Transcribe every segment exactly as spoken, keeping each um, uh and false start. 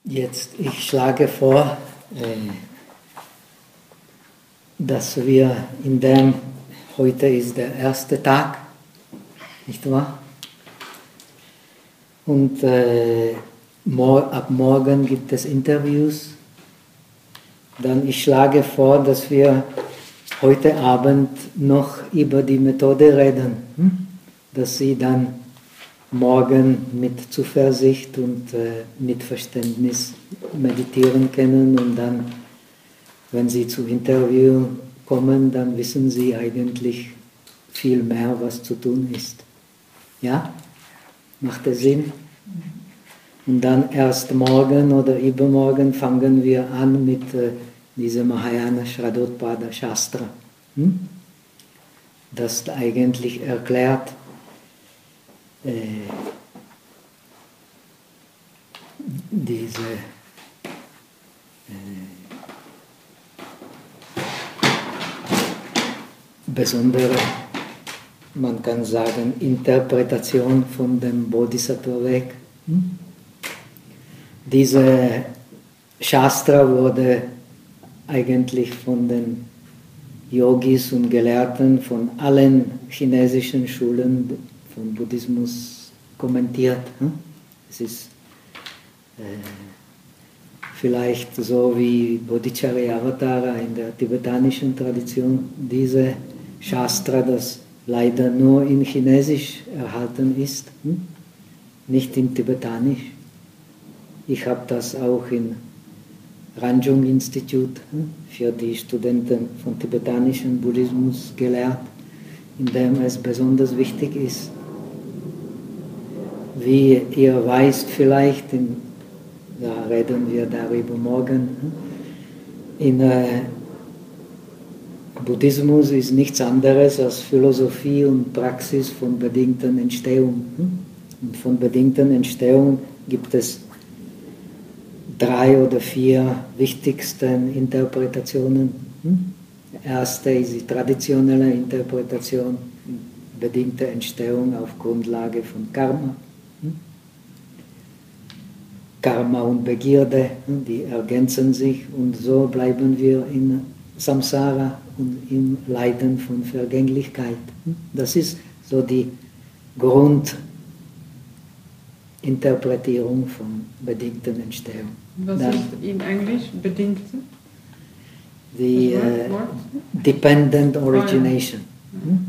Jetzt, ich schlage vor, äh, dass wir in dem, heute ist der erste Tag, nicht wahr? Und äh, mor ab morgen gibt es Interviews. Dann ich schlage vor, dass wir heute Abend noch über die Methode reden, hm? Dass Sie dann morgen mit Zuversicht und äh, mit Verständnis meditieren können und dann, wenn Sie zum Interview kommen, dann wissen Sie eigentlich viel mehr, was zu tun ist. Ja? Macht das Sinn? Und dann erst morgen oder übermorgen fangen wir an mit äh, diesem Mahayana Shraddhottpada Shastra, hm? das eigentlich erklärt, äh, diese äh, besondere, man kann sagen, Interpretation von dem Bodhisattva-Weg. Hm? Diese Shastra wurde eigentlich von den Yogis und Gelehrten von allen chinesischen Schulen von Buddhismus kommentiert. Hm? Es ist äh, vielleicht so wie Bodhicharya-Avatara in der tibetanischen Tradition, diese Shastra, das leider nur in Chinesisch erhalten ist, hm? nicht in Tibetanisch. Ich habe das auch im Ranjung-Institut hm? für die Studenten von tibetanischem Buddhismus gelehrt, in dem es besonders wichtig ist. Wie ihr weißt vielleicht, in, da reden wir darüber morgen, in äh, Buddhismus ist nichts anderes als Philosophie und Praxis von bedingten Entstehung. Und von bedingten Entstehung gibt es drei oder vier wichtigsten Interpretationen. Die erste ist die traditionelle Interpretation, bedingte Entstehung auf Grundlage von Karma. Karma und Begierde, die ergänzen sich und so bleiben wir in Samsara und im Leiden von Vergänglichkeit. Das ist so die Grundinterpretierung von bedingten Entstehung. Was Dann, ist in Englisch bedingte? Die äh, Dependent Origination. Oh, ja.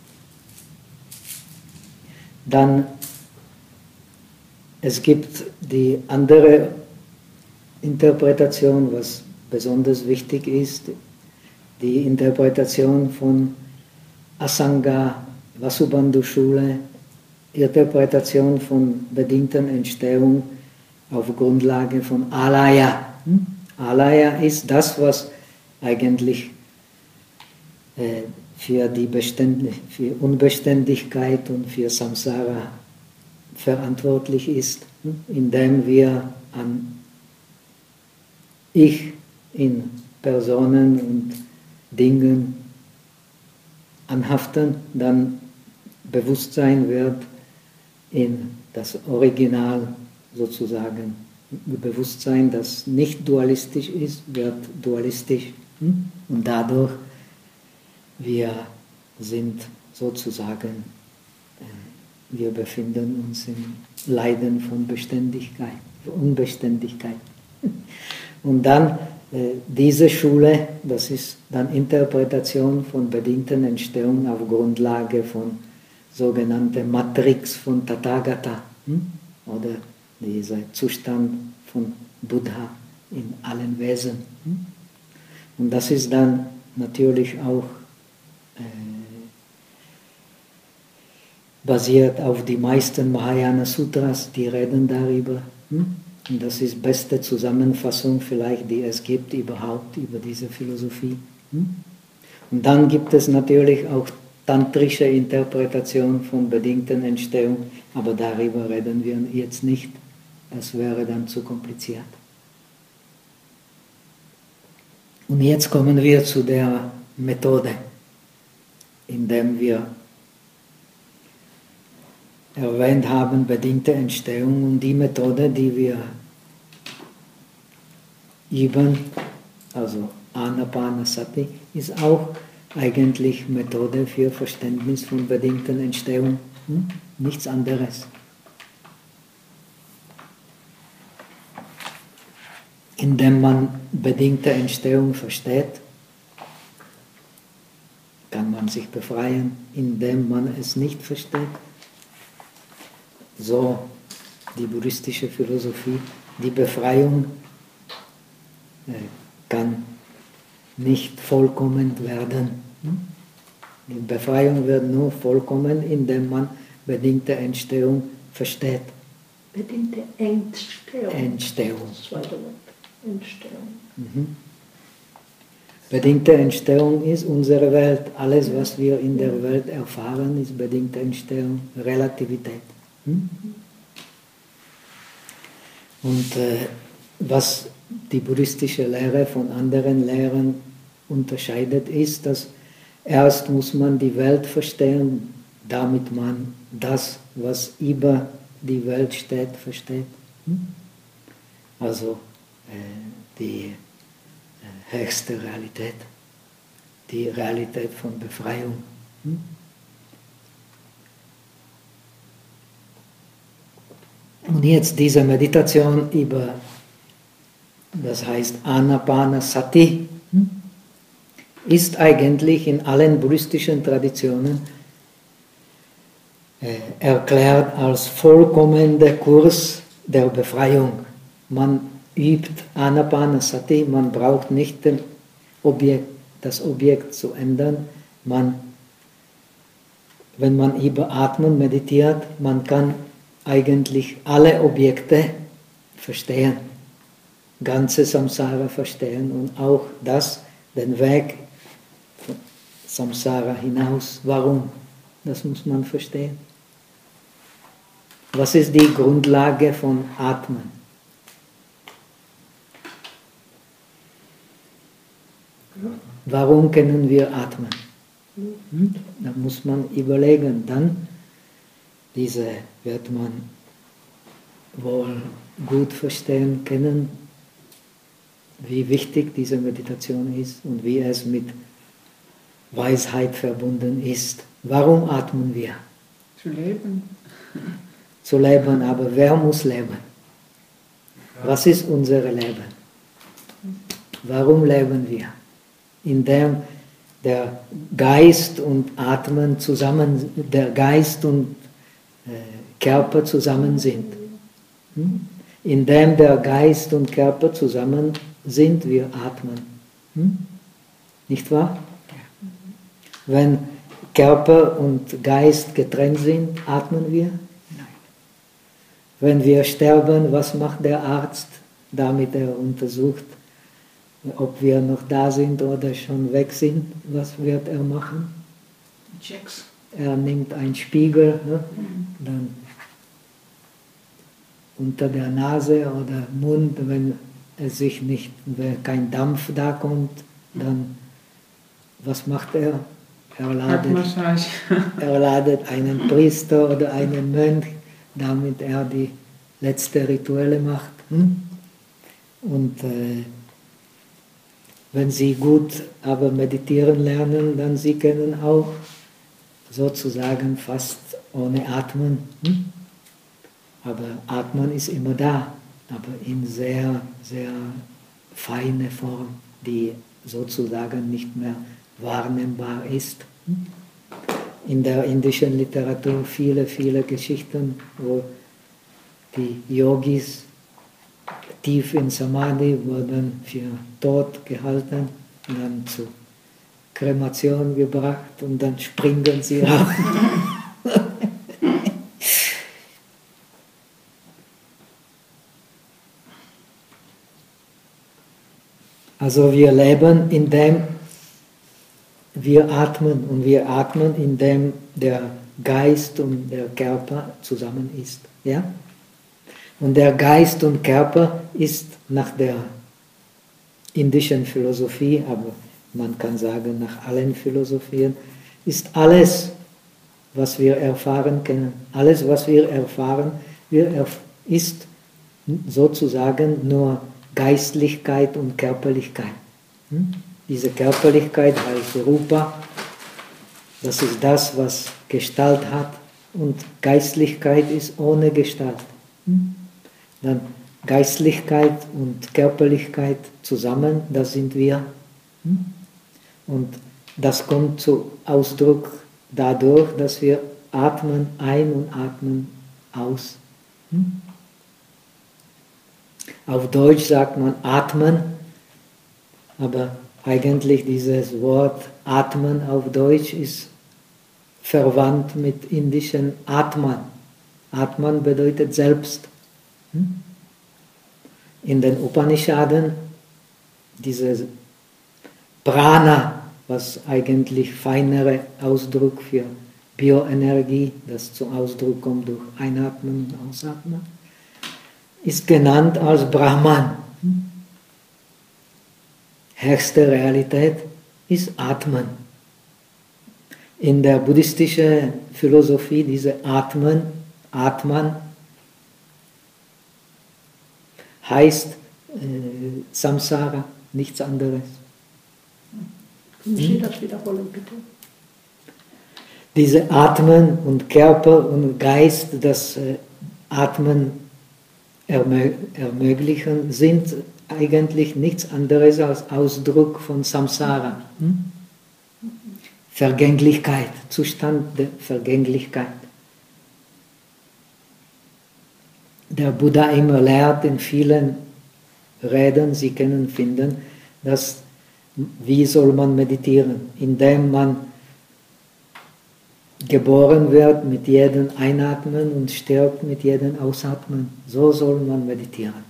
Dann es gibt die andere Interpretation, was besonders wichtig ist, die Interpretation von Asanga Vasubandhu Schule, Interpretation von bedingten Entstehung auf Grundlage von Alaya. Alaya ist das, was eigentlich äh, für die Beständig für Unbeständigkeit und für Samsara verantwortlich ist, indem wir an Ich in Personen und Dingen anhaften, dann Bewusstsein wird in das Original sozusagen, Bewusstsein, das nicht dualistisch ist, wird dualistisch und dadurch wir sind sozusagen wir befinden uns im Leiden von Beständigkeit, Unbeständigkeit. Und dann äh, diese Schule, das ist dann Interpretation von bedingten Entstehung auf Grundlage von sogenannter Matrix von Tathagata, hm? oder dieser Zustand von Buddha in allen Wesen. Hm? Und das ist dann natürlich auch äh, basiert auf die meisten Mahayana Sutras, die reden darüber. Und das ist die beste Zusammenfassung vielleicht, die es gibt überhaupt über diese Philosophie. Und dann gibt es natürlich auch tantrische Interpretation von bedingten Entstehung, aber darüber reden wir jetzt nicht. Das wäre dann zu kompliziert. Und jetzt kommen wir zu der Methode, indem wir erwähnt haben, bedingte Entstehung und die Methode, die wir üben, also Anapanasati, ist auch eigentlich Methode für Verständnis von bedingten Entstehung, hm? Nichts anderes. Indem man bedingte Entstehung versteht, kann man sich befreien, indem man es nicht versteht. So die buddhistische Philosophie, die Befreiung äh, kann nicht vollkommen werden. Die Befreiung wird nur vollkommen, indem man bedingte Entstehung versteht. Bedingte Entstehung. Entstehung. Das zweite Wort. Entstehung. Mhm. Bedingte Entstehung ist unsere Welt. Alles, was wir in der Welt erfahren, ist bedingte Entstehung, Relativität. Hm? Und äh, was die buddhistische Lehre von anderen Lehren unterscheidet, ist, dass erst muss man die Welt verstehen, damit man das, was über die Welt steht, versteht. Hm? Also äh, die äh, höchste Realität, die Realität von Befreiung. Hm? Und jetzt diese Meditation über, das heißt Anapanasati, hm? ist eigentlich in allen buddhistischen Traditionen äh, erklärt als vollkommender Kurs der Befreiung. Man übt Anapanasati, man braucht nicht den Objekt, das Objekt zu ändern. Man, wenn man über Atmen meditiert, man kann eigentlich alle Objekte verstehen, ganze Samsara verstehen und auch das, den Weg von Samsara hinaus. Warum? Das muss man verstehen. Was ist die Grundlage von Atmen? Warum können wir atmen? Hm? Da muss man überlegen. Dann, diese wird man wohl gut verstehen können, wie wichtig diese Meditation ist und wie es mit Weisheit verbunden ist. Warum atmen wir? Zu leben. Zu leben, aber wer muss leben? Was ist unser Leben? Warum leben wir? Indem der Geist und Atmen zusammen, der Geist und äh, Körper zusammen sind. Hm? Indem der Geist und Körper zusammen sind, wir atmen. Hm? Nicht wahr? Wenn Körper und Geist getrennt sind, atmen wir? Nein. Wenn wir sterben, was macht der Arzt, damit er untersucht, ob wir noch da sind oder schon weg sind? Was wird er machen? Checks. Er nimmt einen Spiegel, ne? Dann unter der Nase oder Mund, wenn es sich nicht, wenn kein Dampf da kommt, dann was macht er? Er ladet, er ladet einen Priester oder einen Mönch, damit er die letzte Rituelle macht. Hm? Und äh, wenn sie gut aber meditieren lernen, dann sie können auch sozusagen fast ohne Atmen. Hm? Aber Atmen ist immer da, aber in sehr, sehr feine Form, die sozusagen nicht mehr wahrnehmbar ist. Hm? In der indischen Literatur viele, viele Geschichten, wo die Yogis tief in Samadhi wurden für tot gehalten und dann zu Kremation gebracht und dann springen sie raus. Also wir leben, indem wir atmen und wir atmen, indem der Geist und der Körper zusammen ist. Ja? Und der Geist und Körper ist nach der indischen Philosophie, aber man kann sagen nach allen Philosophien, ist alles, was wir erfahren können. Alles, was wir erfahren, wir erf- ist sozusagen nur Geistlichkeit und Körperlichkeit. Hm? Diese Körperlichkeit heißt Rupa, das ist das, was Gestalt hat, und Geistlichkeit ist ohne Gestalt. Hm? Dann Geistlichkeit und Körperlichkeit zusammen, das sind wir. Hm? Und das kommt zu Ausdruck dadurch, dass wir atmen ein und atmen aus. Hm? Auf Deutsch sagt man atmen, aber eigentlich dieses Wort atmen auf Deutsch ist verwandt mit indischen Atman. Atman bedeutet selbst. Hm? In den Upanishaden, dieses Prana, was eigentlich feinere Ausdruck für Bioenergie, das zum Ausdruck kommt durch Einatmen und Ausatmen, ist genannt als Brahman. Höchste Realität ist Atmen. In der buddhistischen Philosophie, diese Atmen, Atman, heißt äh, Samsara, nichts anderes. Können Sie das wiederholen, bitte? Diese Atmen und Körper und Geist, das äh, Atmen ermö ermöglichen, sind eigentlich nichts anderes als Ausdruck von Samsara. Hm? Vergänglichkeit, Zustand der Vergänglichkeit. Der Buddha immer lehrt in vielen Reden, Sie können finden, dass, wie soll man meditieren, indem man geboren wird mit jedem Einatmen und stirbt mit jedem Ausatmen. So soll man meditieren.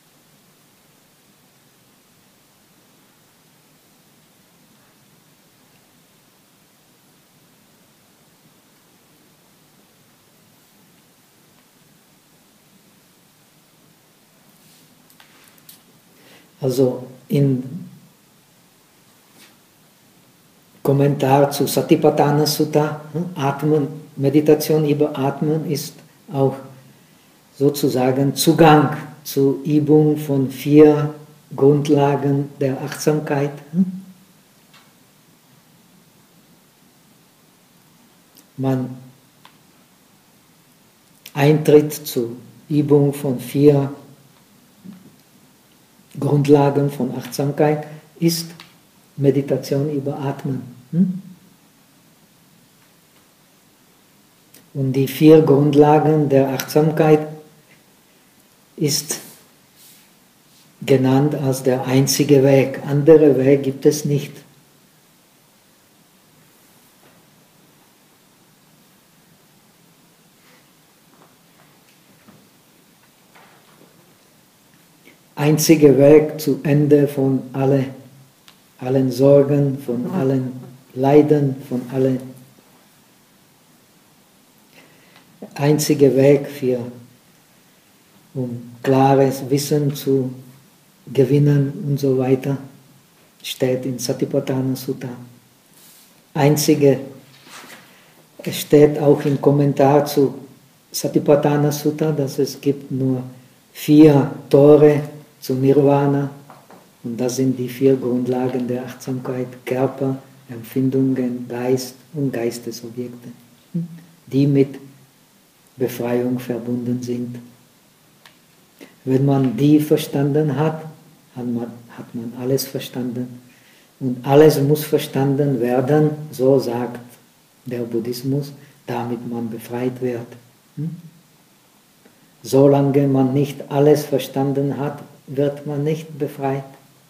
Also in Kommentar zu Satipatthana Sutta, Atmen, Meditation über Atmen ist auch sozusagen Zugang zur Übung von vier Grundlagen der Achtsamkeit. Man eintritt zur Übung von vier Grundlagen von Achtsamkeit ist Meditation über Atmen. Und die vier Grundlagen der Achtsamkeit ist genannt als der einzige Weg. Andere Weg gibt es nicht. Einziger Weg zu Ende von alle, allen Sorgen, von allen Leiden, von allen. Einziger Weg für, um klares Wissen zu gewinnen und so weiter, steht in Satipatthana Sutta. Einzige, es steht auch im Kommentar zu Satipatthana Sutta, dass es gibt nur vier Tore zu Nirvana, und das sind die vier Grundlagen der Achtsamkeit: Körper, Empfindungen, Geist und Geistesobjekte, die mit Befreiung verbunden sind. Wenn man die verstanden hat, hat man, hat man alles verstanden. Und alles muss verstanden werden, so sagt der Buddhismus, damit man befreit wird. Solange man nicht alles verstanden hat, wird man nicht befreit.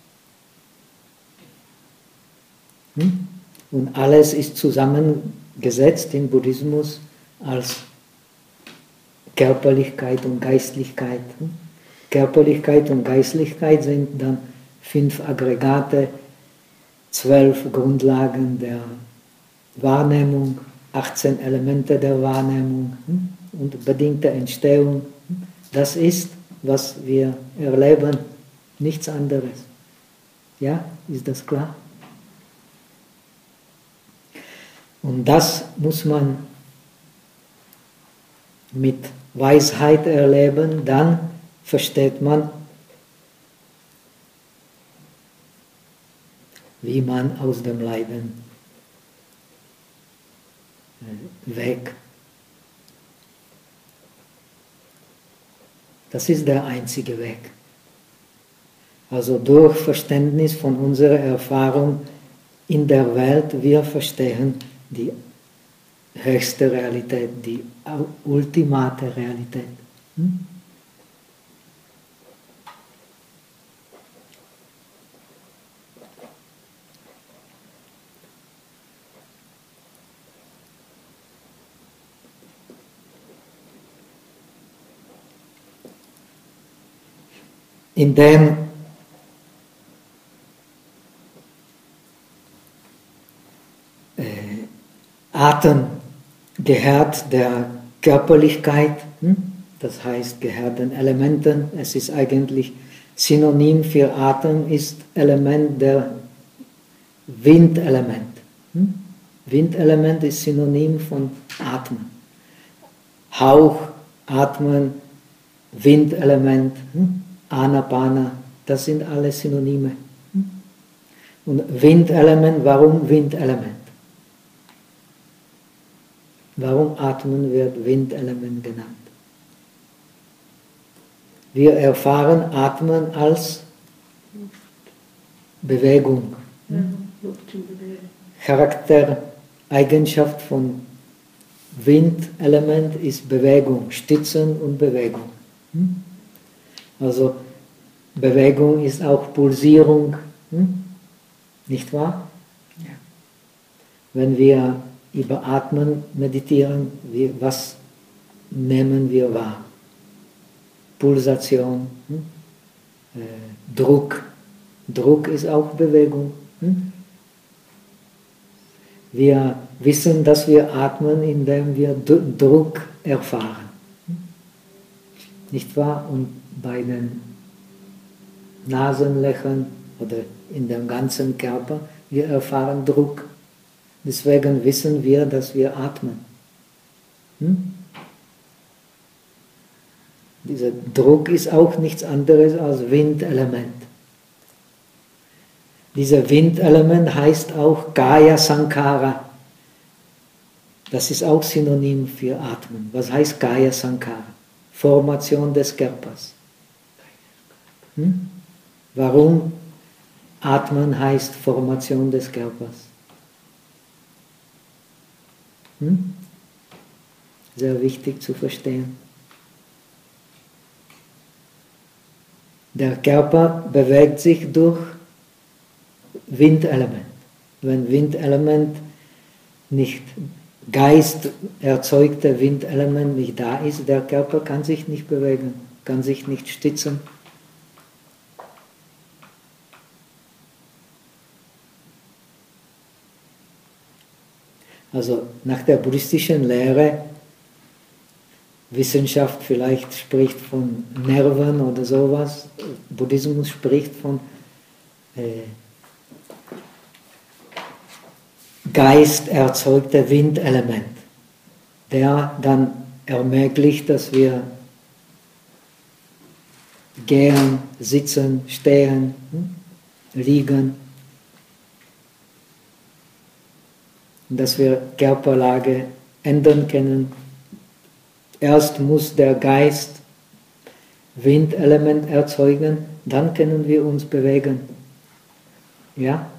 Und alles ist zusammengesetzt im Buddhismus als Körperlichkeit und Geistlichkeit. Körperlichkeit und Geistlichkeit sind dann fünf Aggregate, zwölf Grundlagen der Wahrnehmung, achtzehn Elemente der Wahrnehmung und bedingte Entstehung. Das ist, was wir erleben, nichts anderes. Ja, ist das klar? Und das muss man mit Weisheit erleben, dann versteht man wie man aus dem Leiden weg. Das ist der einzige Weg. Also durch Verständnis von unserer Erfahrung in der Welt, wir verstehen die höchste Realität, die ultimate Realität. Hm? Indem äh, Atem gehört der Körperlichkeit, hm? Das heißt gehört den Elementen, es ist eigentlich Synonym für Atem, ist Element der Windelement. Hm? Windelement ist Synonym von Atmen. Hauch, Atmen, Windelement, hm? Anapana, das sind alle Synonyme. Und Windelement, warum Windelement? Warum Atmen wird Windelement genannt? Wir erfahren Atmen als Bewegung. Ja, Luft in Bewegung. Charaktereigenschaft von Windelement ist Bewegung, Stützen und Bewegung. Also Bewegung ist auch Pulsierung, hm? Nicht wahr? Ja. Wenn wir über Atmen meditieren, wie, was nehmen wir wahr? Pulsation, hm? äh, Druck. Druck ist auch Bewegung. Hm? Wir wissen, dass wir atmen, indem wir Druck erfahren. Hm? Nicht wahr? Und bei den Nasenlöchern oder in dem ganzen Körper, wir erfahren Druck. Deswegen wissen wir, dass wir atmen. Hm? Dieser Druck ist auch nichts anderes als Windelement. Dieser Windelement heißt auch Kaya Sankara. Das ist auch Synonym für Atmen. Was heißt Kaya Sankara? Formation des Körpers. Hm? Warum Atmen heißt Formation des Körpers? Hm? Sehr wichtig zu verstehen. Der Körper bewegt sich durch Windelement. Wenn Windelement nicht, Geist erzeugte Windelement nicht da ist, der Körper kann sich nicht bewegen, kann sich nicht stützen. Also nach der buddhistischen Lehre, Wissenschaft vielleicht spricht von Nerven oder sowas, Buddhismus spricht von äh, Geist erzeugter Windelement, der dann ermöglicht, dass wir gehen, sitzen, stehen, hm, liegen, dass wir Körperlage ändern können. Erst muss der Geist Windelement erzeugen, dann können wir uns bewegen. Ja?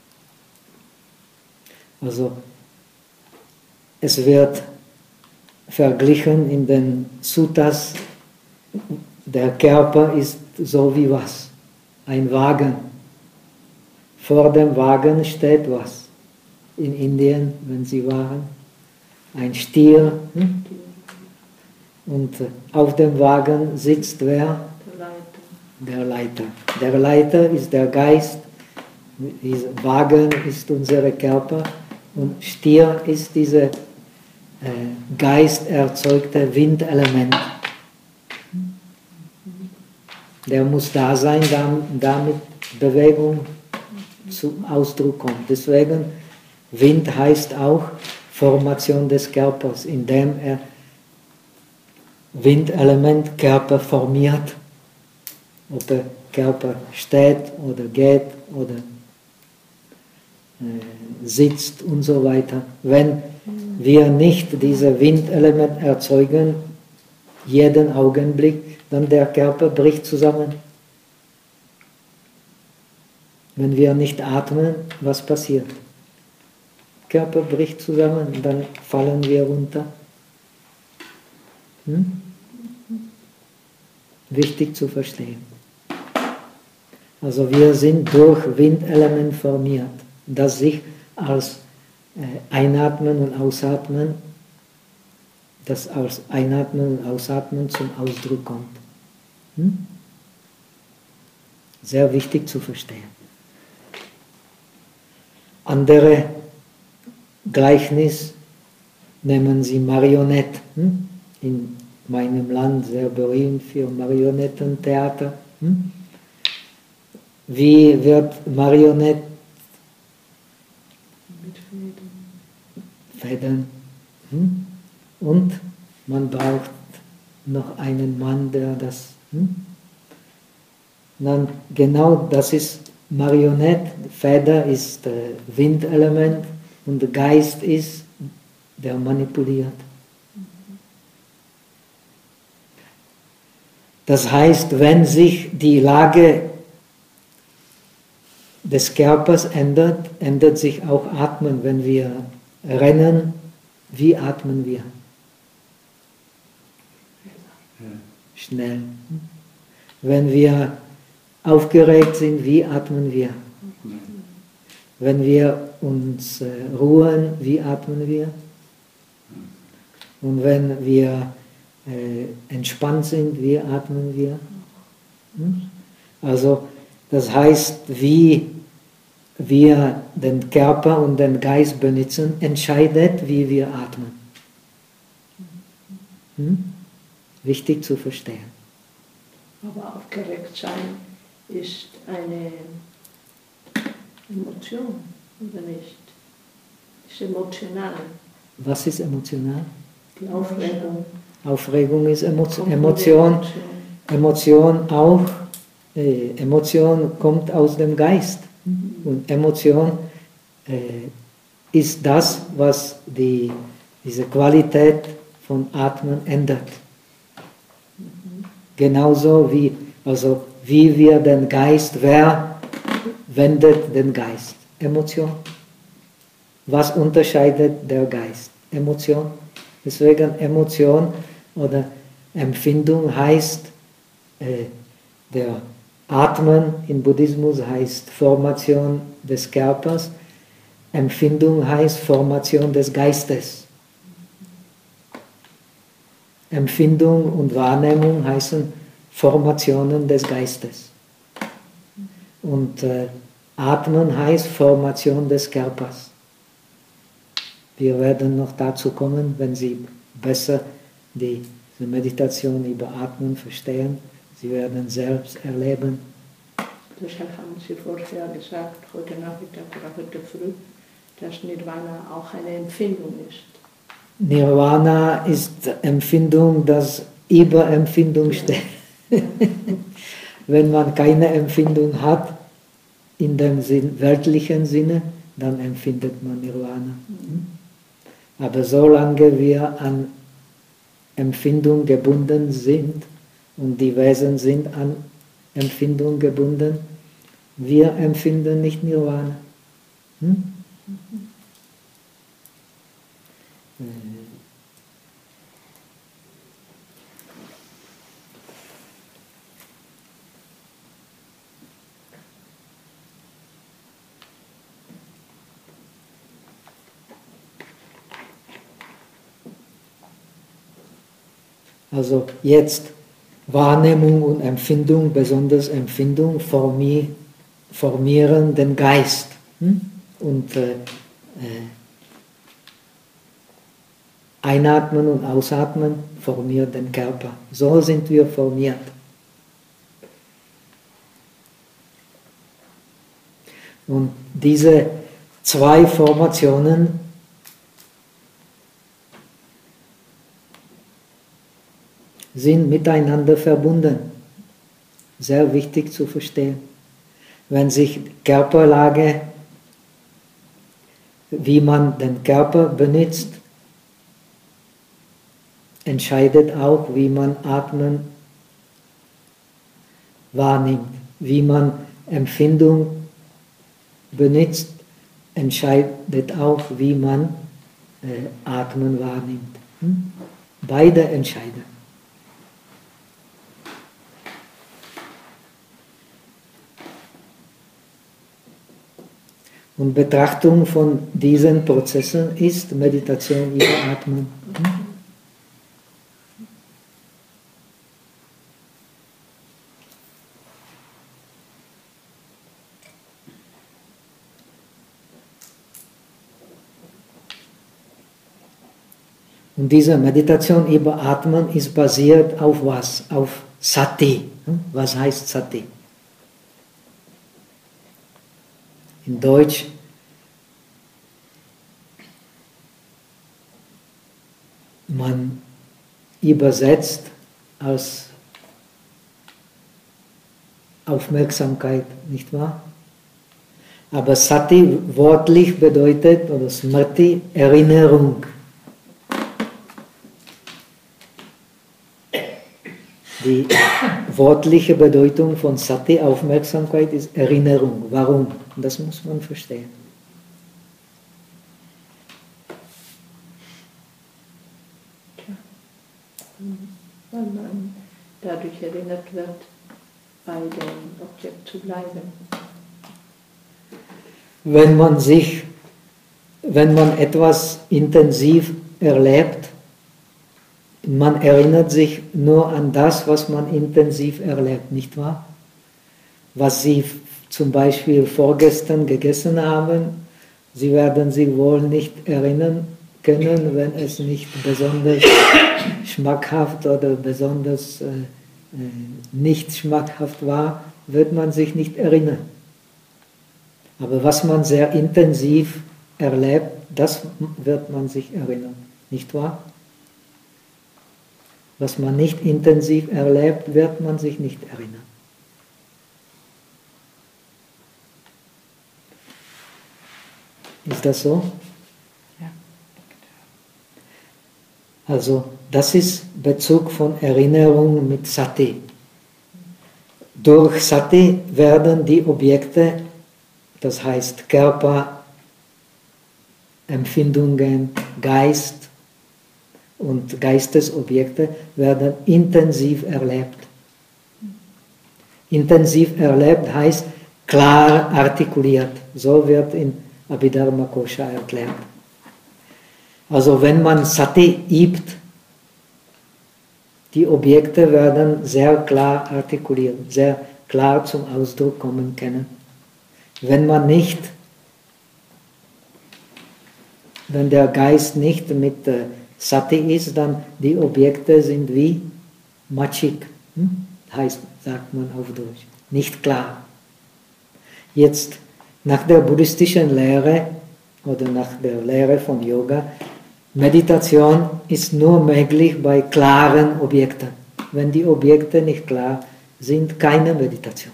Also es wird verglichen in den Suttas, der Körper ist so wie was? Ein Wagen. Vor dem Wagen steht was? In Indien, wenn sie waren, ein Stier. Hm? Und auf dem Wagen sitzt wer? Der Leiter. Der Leiter. Der Leiter ist der Geist, dieser Wagen ist unser Körper und Stier ist dieses äh, geisterzeugte Windelement. Der muss da sein, damit Bewegung zum Ausdruck kommt. Deswegen Wind heißt auch Formation des Körpers, indem er Windelement Körper formiert, ob der Körper steht oder geht oder äh, sitzt und so weiter. Wenn wir nicht dieses Windelement erzeugen, jeden Augenblick, dann der Körper bricht zusammen. Wenn wir nicht atmen, was passiert? Der Körper bricht zusammen, dann fallen wir runter. Hm? Wichtig zu verstehen. Also wir sind durch Windelement formiert, das sich als äh, Einatmen und Ausatmen, das aus Einatmen und Ausatmen zum Ausdruck kommt. Hm? Sehr wichtig zu verstehen. Andere Gleichnis nehmen Sie Marionette. Hm? In meinem Land sehr berühmt für Marionettentheater. Hm? Wie wird Marionette? Mit Fäden. Fäden. Hm? Und man braucht noch einen Mann, der das... Hm? Dann genau das ist Marionette. Feder ist äh, Windelement und der Geist ist, der manipuliert. Das heißt, wenn sich die Lage des Körpers ändert, ändert sich auch Atmen. Wenn wir rennen, wie atmen wir? Schnell. Wenn wir aufgeregt sind, wie atmen wir? Wenn wir uns äh, ruhen, wie atmen wir? Und wenn wir äh, entspannt sind, wie atmen wir? Hm? Also das heißt, wie wir den Körper und den Geist benutzen, entscheidet, wie wir atmen. Hm? Wichtig zu verstehen. Aber aufgeregt sein ist eine Emotion, oder nicht? Ist emotional. Was ist emotional? Die Aufregung. Aufregung ist Emotion. Emotion, Emotion auch. Äh, Emotion kommt aus dem Geist. Mhm. Und Emotion äh, ist das, was die, diese Qualität von Atmen ändert. Mhm. Genauso wie, also wie wir den Geist, wer wendet den Geist? Emotion. Was unterscheidet der Geist? Emotion. Deswegen Emotion oder Empfindung heißt, äh, der Atmen im Buddhismus heißt Formation des Körpers, Empfindung heißt Formation des Geistes. Empfindung und Wahrnehmung heißen Formationen des Geistes. Und äh, Atmen heißt Formation des Körpers. Wir werden noch dazu kommen, wenn Sie besser die, die Meditation über Atmen verstehen. Sie werden selbst erleben. Deshalb haben Sie vorher gesagt, heute Nachmittag oder heute früh, dass Nirvana auch eine Empfindung ist. Nirvana ist Empfindung, das über Empfindung steht. Ja. Wenn man keine Empfindung hat, in dem Sinn, weltlichen Sinne, dann empfindet man Nirvana. Mhm. Aber solange wir an Empfindung gebunden sind, und die Wesen sind an Empfindung gebunden, wir empfinden nicht Nirvana. Hm? Mhm. Also jetzt Wahrnehmung und Empfindung, besonders Empfindung, formi, formieren den Geist. Hm? Und äh, äh, Einatmen und Ausatmen formiert den Körper. So sind wir formiert. Und diese zwei Formationen sind miteinander verbunden. Sehr wichtig zu verstehen. Wenn sich Körperlage wie man den Körper benutzt, entscheidet auch, wie man Atmen wahrnimmt. Wie man Empfindung benutzt, entscheidet auch, wie man äh, Atmen wahrnimmt. Hm? Beide entscheiden. Und Betrachtung von diesen Prozessen ist Meditation über Atmen. Hm? Und diese Meditation über Atmen ist basiert auf was? Auf Sati. Was heißt Sati? In Deutsch man übersetzt als Aufmerksamkeit, nicht wahr? Aber Sati wortlich bedeutet, oder Smriti, Erinnerung. Die wortliche Bedeutung von Sati, Aufmerksamkeit, ist Erinnerung. Warum? Das muss man verstehen. Weil man dadurch erinnert wird, bei dem Objekt zu bleiben. Wenn man sich, wenn man etwas intensiv erlebt, man erinnert sich nur an das, was man intensiv erlebt, nicht wahr? Was Sie zum Beispiel vorgestern gegessen haben, Sie werden sich wohl nicht erinnern können, wenn es nicht besonders schmackhaft oder besonders äh, nicht schmackhaft war, wird man sich nicht erinnern. Aber was man sehr intensiv erlebt, das wird man sich erinnern, nicht wahr? Was man nicht intensiv erlebt, wird man sich nicht erinnern. Ist das so? Ja. Also, das ist Bezug von Erinnerung mit Sati. Durch Sati werden die Objekte, das heißt Körper, Empfindungen, Geist, und Geistesobjekte werden intensiv erlebt. Intensiv erlebt heißt klar artikuliert. So wird in Abhidharma Kosha erklärt. Also wenn man Sati übt, die Objekte werden sehr klar artikuliert, sehr klar zum Ausdruck kommen können. Wenn man nicht, wenn der Geist nicht mit Sati ist, dann die Objekte sind wie matschig, hm? heißt, sagt man auf Deutsch, nicht klar. Jetzt, nach der buddhistischen Lehre oder nach der Lehre von Yoga, Meditation ist nur möglich bei klaren Objekten. Wenn die Objekte nicht klar sind, keine Meditation.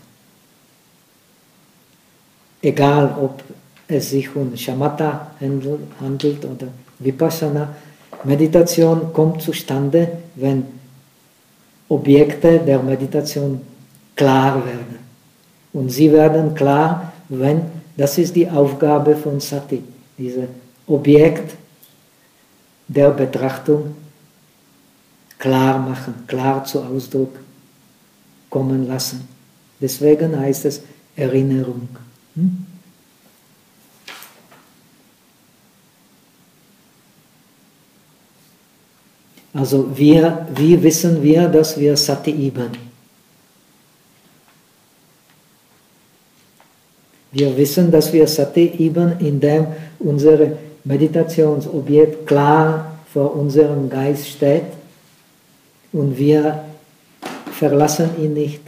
Egal, ob es sich um Shamatha handelt oder Vipassana, Meditation kommt zustande, wenn Objekte der Meditation klar werden. Und sie werden klar, wenn, das ist die Aufgabe von Sati, dieses Objekt der Betrachtung klar machen, klar zu Ausdruck kommen lassen. Deswegen heißt es Erinnerung. Hm? Also wir, wie wissen wir, dass wir Sati üben? Wir wissen, dass wir Sati üben, indem unser Meditationsobjekt klar vor unserem Geist steht und wir verlassen ihn nicht.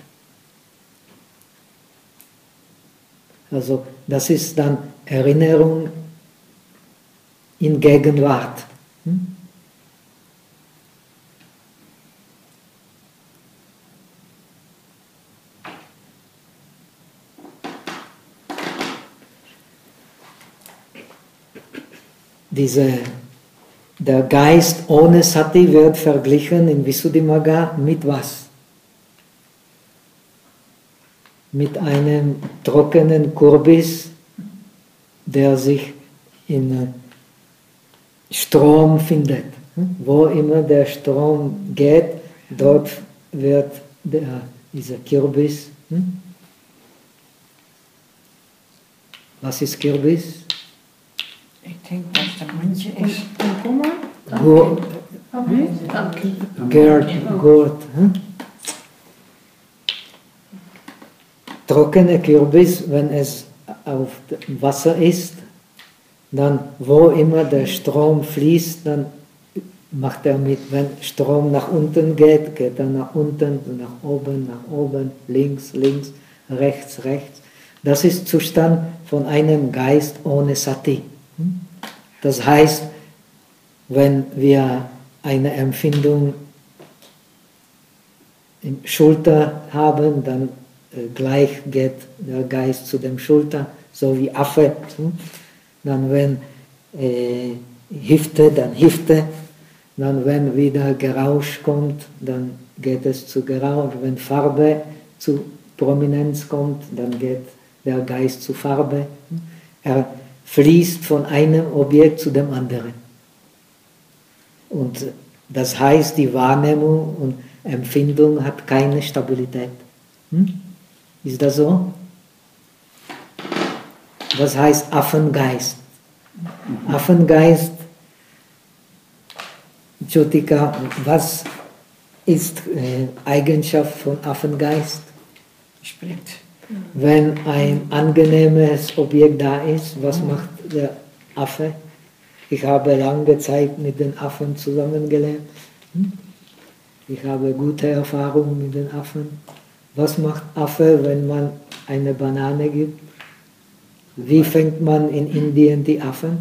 Also das ist dann Erinnerung in Gegenwart. Hm? diese, der Geist ohne Sati wird verglichen in Visuddhimagga mit was? Mit einem trockenen Kürbis, der sich in Strom findet. Wo immer der Strom geht, dort wird der, dieser Kürbis. Was ist Kürbis? Ich denke, dass der Mönche ist. Gurt. Gurt. Gurt. Trockene Kürbis, wenn es auf Wasser ist, dann wo immer der Strom fließt, dann macht er mit. Wenn Strom nach unten geht, geht er nach unten, nach oben, nach oben, links, links, rechts, rechts. Das ist Zustand von einem Geist ohne Sati. Das heißt, wenn wir eine Empfindung im Schulter haben, dann gleich geht der Geist zu dem Schulter, so wie Affe. Dann wenn äh, Hüfte, dann Hüfte. Dann wenn wieder Gerausch kommt, dann geht es zu Gerausch. Wenn Farbe zu Prominenz kommt, dann geht der Geist zu Farbe. Er fließt von einem Objekt zu dem anderen. Und das heißt, die Wahrnehmung und Empfindung hat keine Stabilität. Hm? Ist das so? Das heißt Affengeist. Affengeist, Jyotika, was ist äh, Eigenschaft von Affengeist? Spricht. Wenn ein angenehmes Objekt da ist, was macht der Affe? Ich habe lange Zeit mit den Affen zusammengelebt. Ich habe gute Erfahrungen mit den Affen. Was macht Affe, wenn man eine Banane gibt? Wie fängt man in Indien die Affen?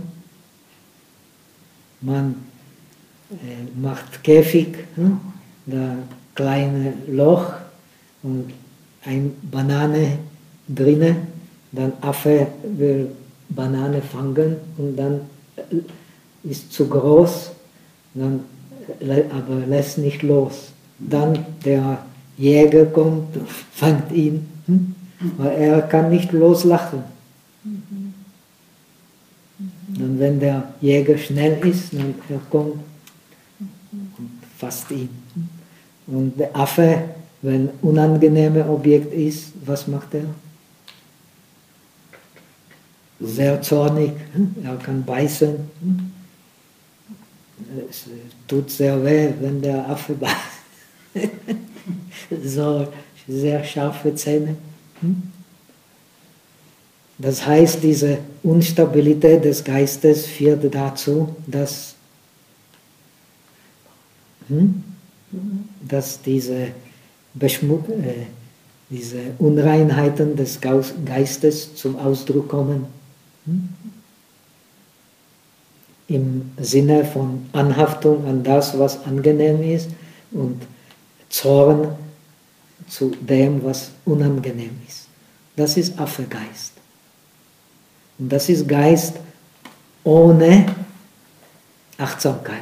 Man äh, macht Käfig, hm? Da kleine Loch und eine Banane drinnen. Dann Affe will Banane fangen und dann ist zu groß, dann, aber lässt nicht los. Dann der Jäger kommt, fängt ihn, hm? weil er kann nicht loslassen. Dann wenn der Jäger schnell ist, dann er kommt und fasst ihn. Und der Affe, wenn ein unangenehmes Objekt ist, was macht er? Sehr zornig, er kann beißen. Es tut sehr weh, wenn der Affe beißt. So sehr scharfe Zähne. Das heißt, diese Unstabilität des Geistes führt dazu, dass, hm, dass diese, Beschmu äh, diese Unreinheiten des Geistes zum Ausdruck kommen. Hm? Im Sinne von Anhaftung an das, was angenehm ist, und Zorn zu dem, was unangenehm ist. Das ist Affegeist. Und das ist Geist ohne Achtsamkeit.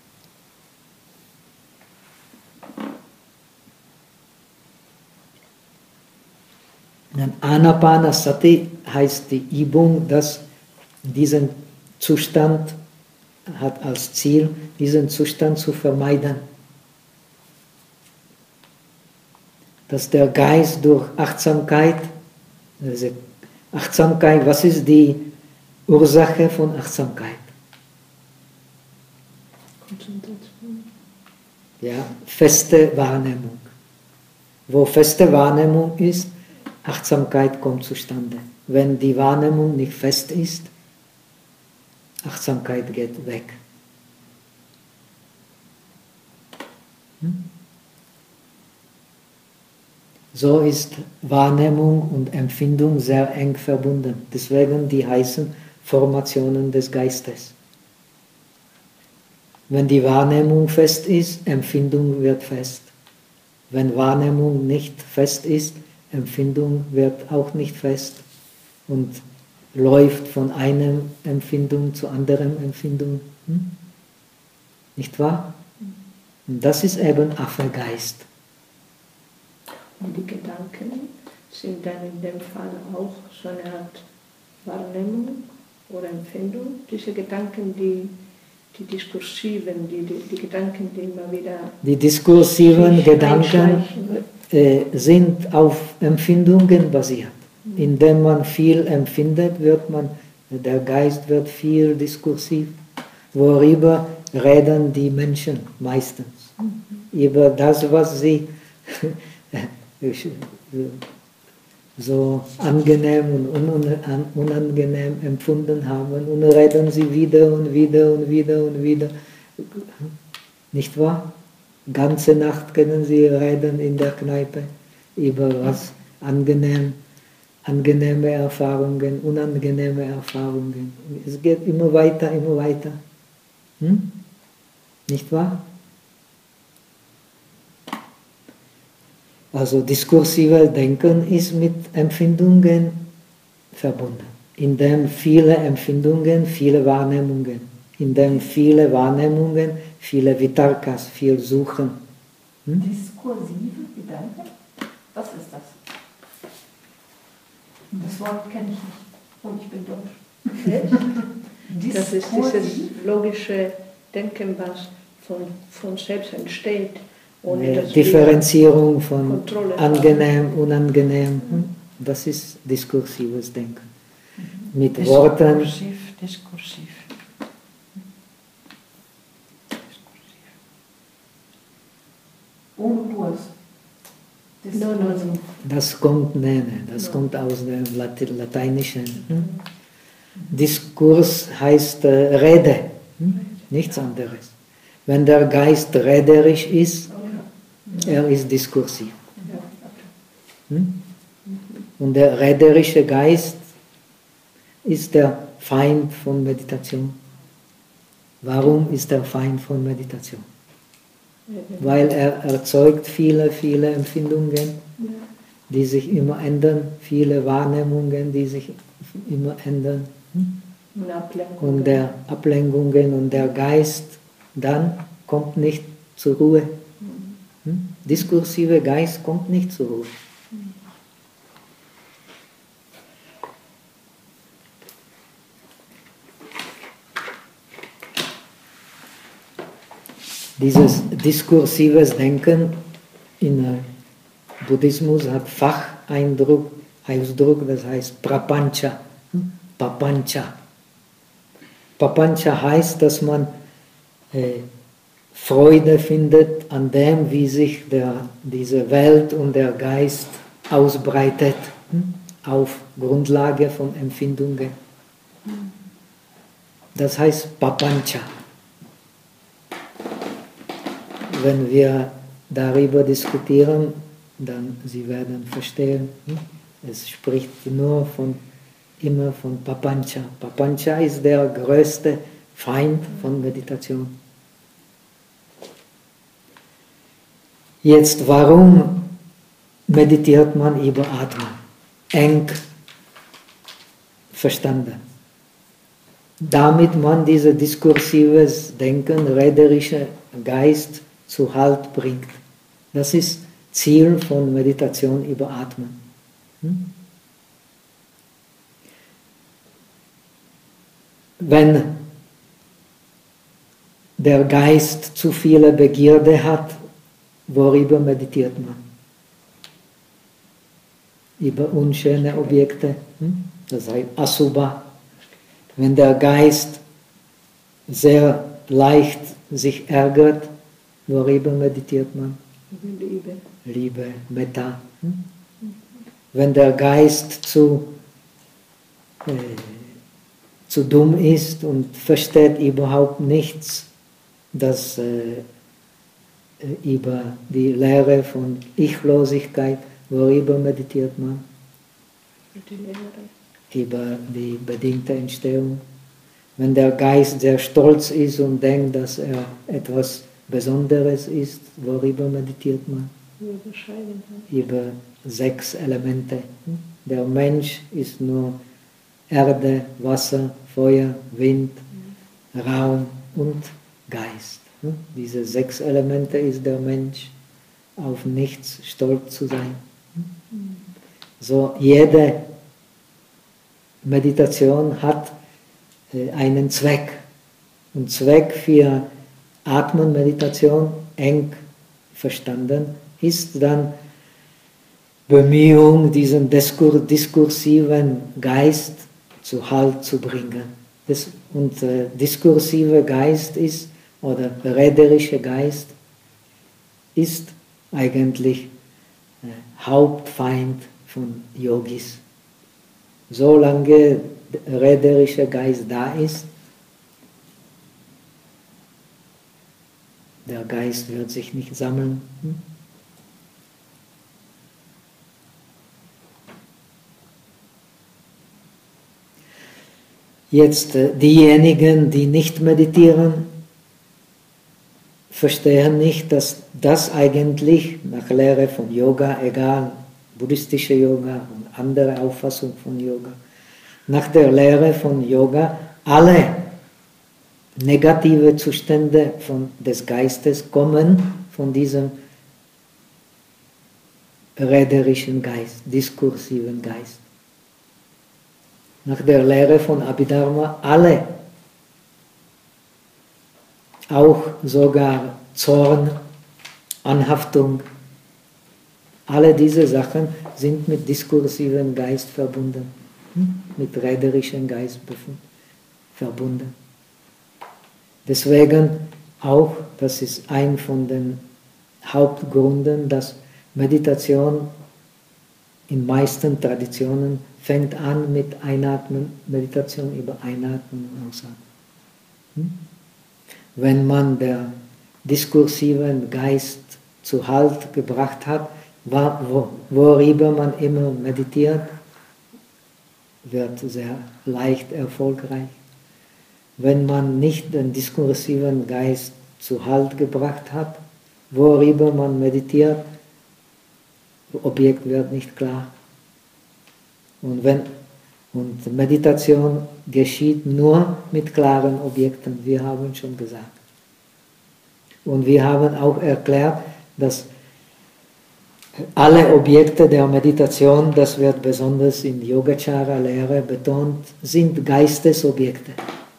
Anapanasati heißt die Übung, dass diesen Zustand hat als Ziel, diesen Zustand zu vermeiden. Dass der Geist durch Achtsamkeit, also Achtsamkeit, was ist die Ursache von Achtsamkeit? Konzentration. Ja, feste Wahrnehmung. Wo feste Wahrnehmung ist, Achtsamkeit kommt zustande. Wenn die Wahrnehmung nicht fest ist, Achtsamkeit geht weg. Hm? So ist Wahrnehmung und Empfindung sehr eng verbunden. Deswegen die heißen Formationen des Geistes. Wenn die Wahrnehmung fest ist, Empfindung wird fest. Wenn Wahrnehmung nicht fest ist, Empfindung wird auch nicht fest. Und läuft von einer Empfindung zu anderen Empfindung. Hm? Nicht wahr? Und das ist eben Affe-Geist. Und die Gedanken sind dann in dem Fall auch so eine Art Wahrnehmung oder Empfindung. Diese Gedanken, die, die diskursiven, die, die, die Gedanken, die immer wieder... Die diskursiven Gedanken äh, sind auf Empfindungen basiert. Mhm. Indem man viel empfindet, wird man, der Geist wird viel diskursiv. Worüber reden die Menschen meistens? Mhm. Über das, was sie so angenehm und unangenehm empfunden haben, und reden sie wieder und wieder und wieder und wieder. Nicht wahr? Ganze Nacht können sie reden in der Kneipe über was angenehm, angenehme Erfahrungen, unangenehme Erfahrungen. Es geht immer weiter, immer weiter. Hm? Nicht wahr? Also diskursives Denken ist mit Empfindungen verbunden, indem viele Empfindungen, viele Wahrnehmungen, indem viele Wahrnehmungen, viele Vitarkas, viel Suchen. Hm? Diskursive Gedanken? Was ist das? Das Wort kenne ich nicht und ich bin deutsch. Das ist dieses logische Denken, was von, von selbst entsteht. Ohne Differenzierung von Kontrolle angenehm, unangenehm, das ist diskursives Denken. Mhm. Mit Diskursiv, Worten. Diskursiv. Diskursiv. Ohne Kurs. No, no, no. Das kommt, nee, nee, das no. kommt aus dem Lateinischen. Hm? Diskurs heißt äh, Rede, hm? Nichts anderes. Wenn der Geist rederisch ist, er ist diskursiv. Hm? Und der rederische Geist ist der Feind von Meditation. Warum ist er Feind von Meditation? Weil er erzeugt viele, viele Empfindungen, die sich immer ändern, viele Wahrnehmungen, die sich immer ändern. Hm? Und der Ablenkungen und der Geist dann kommt nicht zur Ruhe. Hm? Diskursive Geist kommt nicht zur Ruhe. Dieses diskursives Denken in Buddhismus hat Facheindruck, Ausdruck, das heißt Prapancha, Papancha. Papancha heißt, dass man äh, Freude findet an dem, wie sich der, diese Welt und der Geist ausbreitet, hm? auf Grundlage von Empfindungen. Das heißt Papancha. Wenn wir darüber diskutieren, dann Sie werden verstehen, hm? Es spricht nur von, immer von Papancha. Papancha ist der größte Feind von Meditation. Jetzt, warum meditiert man über Atmen? Eng verstanden. Damit man dieses diskursives Denken, rederische Geist zu Halt bringt. Das ist Ziel von Meditation über Atmen. Hm? Wenn der Geist zu viele Begierde hat, worüber meditiert man? Über unschöne Objekte, hm? Das heißt Asubha. Wenn der Geist sehr leicht sich ärgert, worüber meditiert man? Liebe. Liebe, Metta. Hm? Wenn der Geist zu, äh, zu dumm ist und versteht überhaupt nichts, das äh, über die Lehre von Ichlosigkeit, worüber meditiert man? Die Lehre. Über die bedingte Entstehung. Wenn der Geist sehr stolz ist und denkt, dass er etwas Besonderes ist, worüber meditiert man? Über Über sechs Elemente. Der Mensch ist nur Erde, Wasser, Feuer, Wind, Raum und Geist. Diese sechs Elemente ist der Mensch, auf nichts stolz zu sein. So, jede Meditation hat einen Zweck. Und Zweck für Atmenmeditation, eng verstanden, ist dann Bemühung, diesen Diskur diskursiven Geist zu Halt zu bringen. Das, und äh, diskursiver Geist ist, oder rederischer Geist, ist eigentlich äh, Hauptfeind von Yogis. Solange der rederische Geist da ist, der Geist wird sich nicht sammeln. Hm? Jetzt äh, diejenigen, die nicht meditieren, verstehen nicht, dass das eigentlich nach Lehre von Yoga, egal, buddhistische Yoga und andere Auffassung von Yoga, nach der Lehre von Yoga alle negative Zustände von, des Geistes kommen von diesem rederischen Geist, diskursiven Geist. Nach der Lehre von Abhidharma alle, auch sogar Zorn, Anhaftung, alle diese Sachen sind mit diskursivem Geist verbunden, mit rederischem Geist verbunden. Deswegen auch, das ist ein von den Hauptgründen, dass Meditation in meisten Traditionen fängt an mit Einatmen, Meditation über Einatmen und Ausatmen. Hm? Wenn man der diskursiven Geist zu Halt gebracht hat, worüber man immer meditiert, wird sehr leicht erfolgreich. Wenn man nicht den diskursiven Geist zu Halt gebracht hat, worüber man meditiert, das Objekt wird nicht klar. Und, wenn, und Meditation geschieht nur mit klaren Objekten, wir haben schon gesagt. Und wir haben auch erklärt, dass alle Objekte der Meditation, das wird besonders in Yogacara-Lehre betont, sind Geistesobjekte.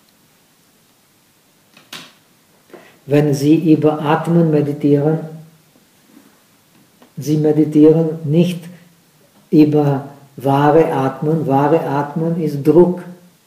Wenn Sie über Atmen meditieren, Sie meditieren nicht über wahre Atmen. Wahre Atmen ist Druck.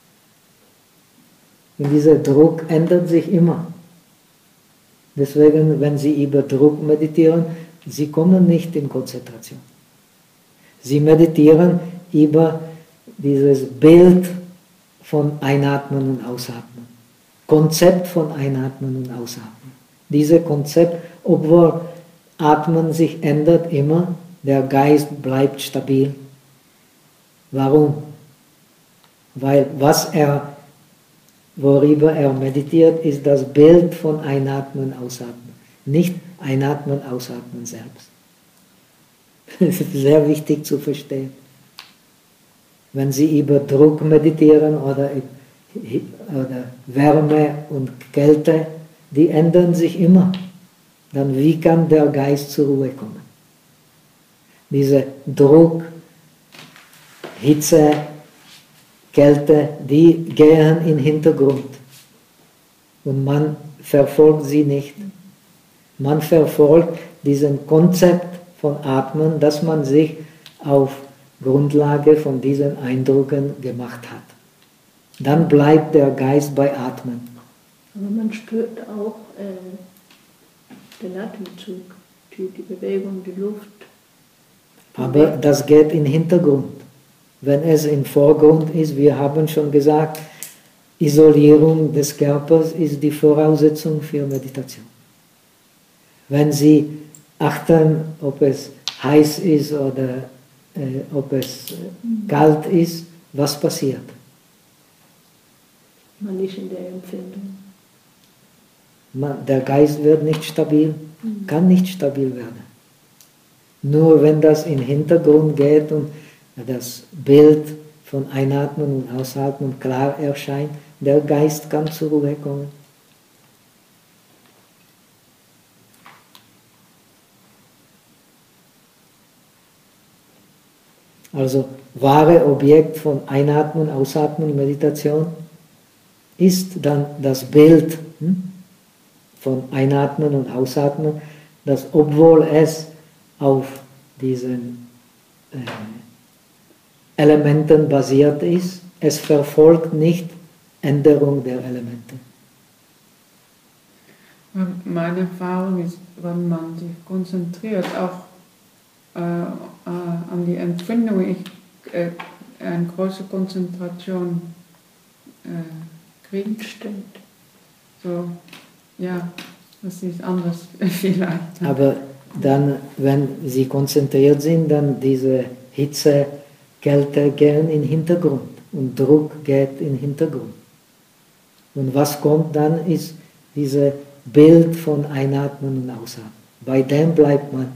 Und dieser Druck ändert sich immer. Deswegen, wenn Sie über Druck meditieren, Sie kommen nicht in Konzentration. Sie meditieren über dieses Bild von Einatmen und Ausatmen. Konzept von Einatmen und Ausatmen. Dieses Konzept, obwohl Atmen sich ändert immer, der Geist bleibt stabil. Warum? Weil was er, worüber er meditiert, ist das Bild von Einatmen, Ausatmen. Nicht Einatmen, Ausatmen selbst. Das ist sehr wichtig zu verstehen. Wenn Sie über Druck meditieren oder, oder Wärme und Kälte, die ändern sich immer. Dann wie kann der Geist zur Ruhe kommen? Dieser Druck, Hitze, Kälte, die gehen in den Hintergrund. Und man verfolgt sie nicht. Man verfolgt diesen Konzept von Atmen, das man sich auf Grundlage von diesen Eindrücken gemacht hat. Dann bleibt der Geist bei Atmen. Aber man spürt auch äh, den Atemzug, die, die Bewegung, die Luft. Die Aber das geht in den Hintergrund. Wenn es im Vorgrund ist, wir haben schon gesagt, Isolierung des Körpers ist die Voraussetzung für Meditation. Wenn Sie achten, ob es heiß ist oder äh, ob es kalt ist, was passiert? Man ist in der Empfindung. Man, der Geist wird nicht stabil, kann nicht stabil werden. Nur wenn das in den Hintergrund geht und das Bild von Einatmen und Ausatmen klar erscheint, der Geist kann zur Ruhe kommen. Also wahre Objekt von Einatmen, Ausatmen, Meditation ist dann das Bild hm, von Einatmen und Ausatmen, dass obwohl es auf diesen äh, Elementen basiert ist, es verfolgt nicht Änderung der Elemente. Meine Erfahrung ist, wenn man sich konzentriert, auch äh, äh, an die Empfindung, ich äh, eine große Konzentration äh, kriege. Stimmt. So, ja, das ist anders vielleicht. Aber dann, wenn Sie konzentriert sind, dann diese Hitze, Kälte gehen in den Hintergrund und Druck geht in den Hintergrund. Und was kommt dann, ist dieses Bild von Einatmen und Ausatmen. Bei dem bleibt man.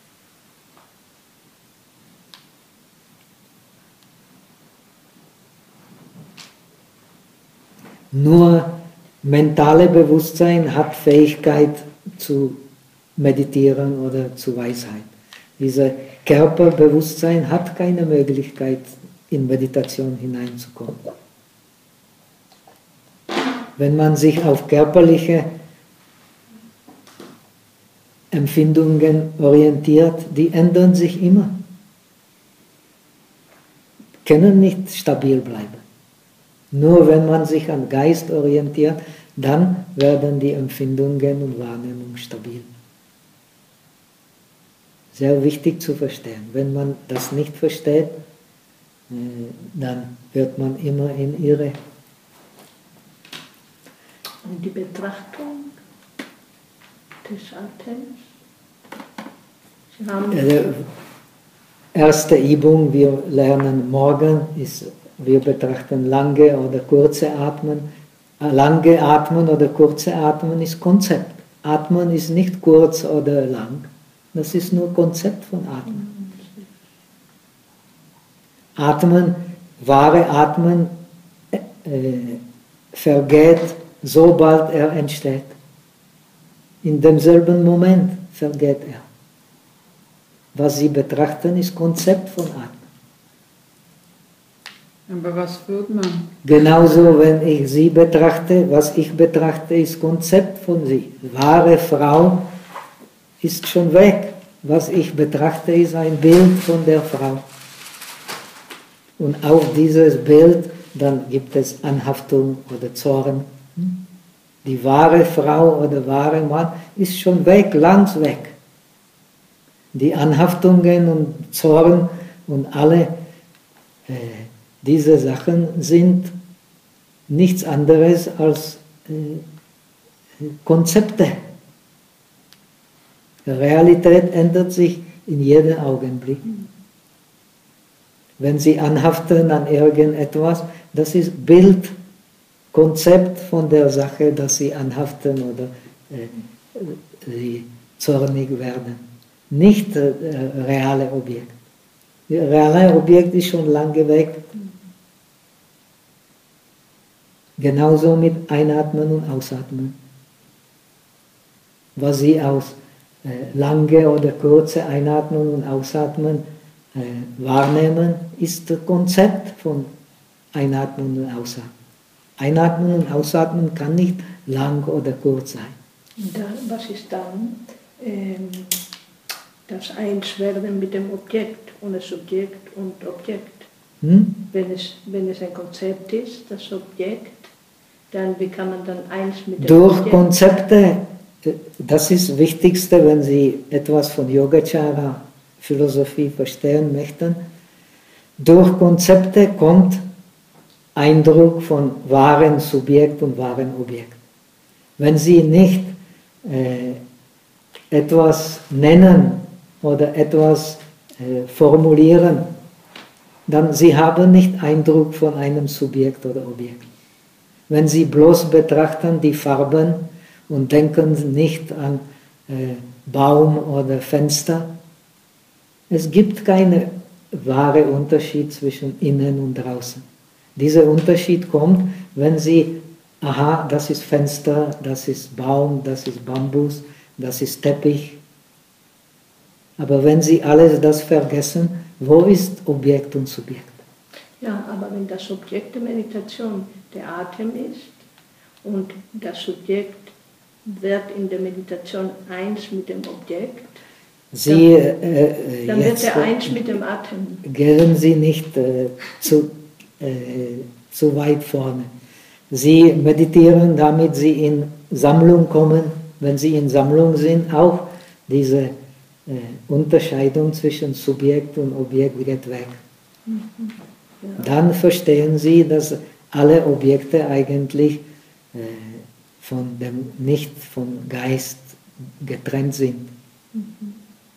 Nur mentale Bewusstsein hat Fähigkeit zu meditieren oder zu Weisheit. Dieses Körperbewusstsein hat keine Möglichkeit, in Meditation hineinzukommen. Wenn man sich auf körperliche Empfindungen orientiert, die ändern sich immer, können nicht stabil bleiben. Nur wenn man sich an Geist orientiert, dann werden die Empfindungen und Wahrnehmungen stabil. Sehr wichtig zu verstehen. Wenn man das nicht versteht, dann wird man immer in Irre. Und die Betrachtung des Atems? Sie haben Die erste Übung, wir lernen morgen, ist, wir betrachten lange oder kurze Atmen. Lange Atmen oder kurze Atmen ist Konzept. Atmen ist nicht kurz oder lang. Das ist nur Konzept von Atmen. Atmen, wahre Atmen äh, vergeht, sobald er entsteht. In demselben Moment vergeht er. Was Sie betrachten, ist Konzept von Atmen. Aber was fühlt man? Genauso, wenn ich Sie betrachte, was ich betrachte, ist Konzept von Sie. Wahre Frau ist schon weg. Was ich betrachte, ist ein Bild von der Frau. Und auf dieses Bild, dann gibt es Anhaftung oder Zorn. Die wahre Frau oder wahre Mann ist schon weg, ganz weg. Die Anhaftungen und Zorn und alle äh, diese Sachen sind nichts anderes als äh, Konzepte. Die Realität ändert sich in jedem Augenblick. Wenn Sie anhaften an irgendetwas, das ist Bild, Konzept von der Sache, dass Sie anhaften oder äh, Sie zornig werden. Nicht das äh, reale Objekt. Das reale Objekt ist schon lange weg. Genauso mit Einatmen und Ausatmen. Was Sie aus äh, lange oder kurze Einatmen und Ausatmen äh, wahrnehmen, ist das Konzept von Einatmen und Ausatmen. Einatmen und Ausatmen kann nicht lang oder kurz sein. dann, was ist dann ähm, das Einswerden mit dem Objekt ohne Subjekt und Objekt? Hm? Wenn es, wenn es ein Konzept ist, das Subjekt, dann wie kann man dann eins mit dem Durch Objekt? Konzepte, das ist das Wichtigste, wenn Sie etwas von Yogacara Philosophie verstehen möchten. Durch Konzepte kommt Eindruck von wahren Subjekt und wahren Objekt. Wenn Sie nicht äh, etwas nennen oder etwas äh, formulieren, dann Sie haben nicht Eindruck von einem Subjekt oder Objekt. Wenn Sie bloß betrachten die Farben und denken nicht an äh, Baum oder Fenster, es gibt keine wahre Unterschied zwischen innen und draußen. Dieser Unterschied kommt, wenn Sie, aha, das ist Fenster, das ist Baum, das ist Bambus, das ist Teppich. Aber wenn Sie alles das vergessen, wo ist Objekt und Subjekt? Ja, aber wenn das Objekt der Meditation der Atem ist und das Subjekt wird in der Meditation eins mit dem Objekt, Sie, dann, äh, dann jetzt, wird er eins mit dem Atem. Gehen Sie nicht äh, zu, äh, zu weit vorne. Sie meditieren, damit Sie in Sammlung kommen. Wenn Sie in Sammlung sind, auch diese äh, Unterscheidung zwischen Subjekt und Objekt geht weg. Mhm. Ja. Dann verstehen Sie, dass alle Objekte eigentlich äh, von dem, nicht vom Geist getrennt sind. Mhm.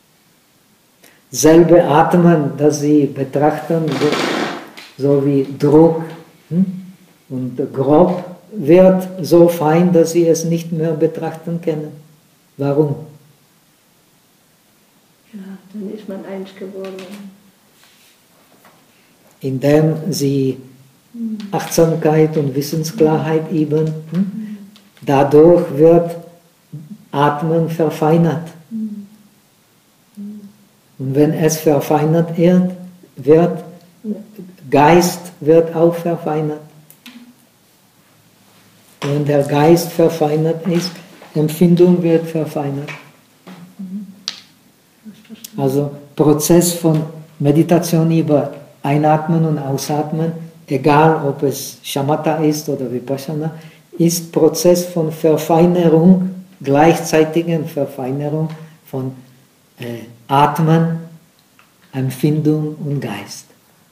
Selbe Atmen, das Sie betrachten, so wie Druck hm, und grob, wird so fein, dass Sie es nicht mehr betrachten können. Warum? Ja, dann ist man eins geworden. Indem Sie Achtsamkeit und Wissensklarheit üben, hm, dadurch wird Atmen verfeinert. Und wenn es verfeinert wird, wird Geist wird auch verfeinert. Wenn der Geist verfeinert ist, Empfindung wird verfeinert. Also Prozess von Meditation über Einatmen und Ausatmen, egal ob es Shamatha ist oder Vipassana, ist Prozess von Verfeinerung, gleichzeitigen Verfeinerung von äh, Atmen, Empfindung und Geist.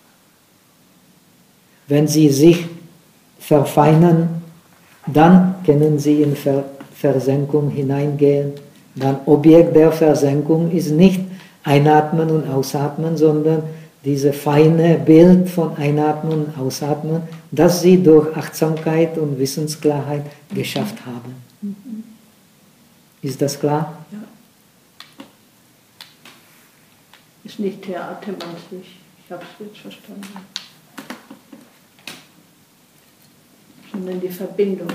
Wenn Sie sich verfeinern, dann können Sie in Ver Versenkung hineingehen. Dann Objekt der Versenkung ist nicht Einatmen und Ausatmen, sondern dieses feine Bild von Einatmen und Ausatmen, das Sie durch Achtsamkeit und Wissensklarheit geschafft haben. Mhm. Ist das klar? Ja. Ist nicht der Atem an sich. Ich habe es jetzt verstanden. Sondern die Verbindung.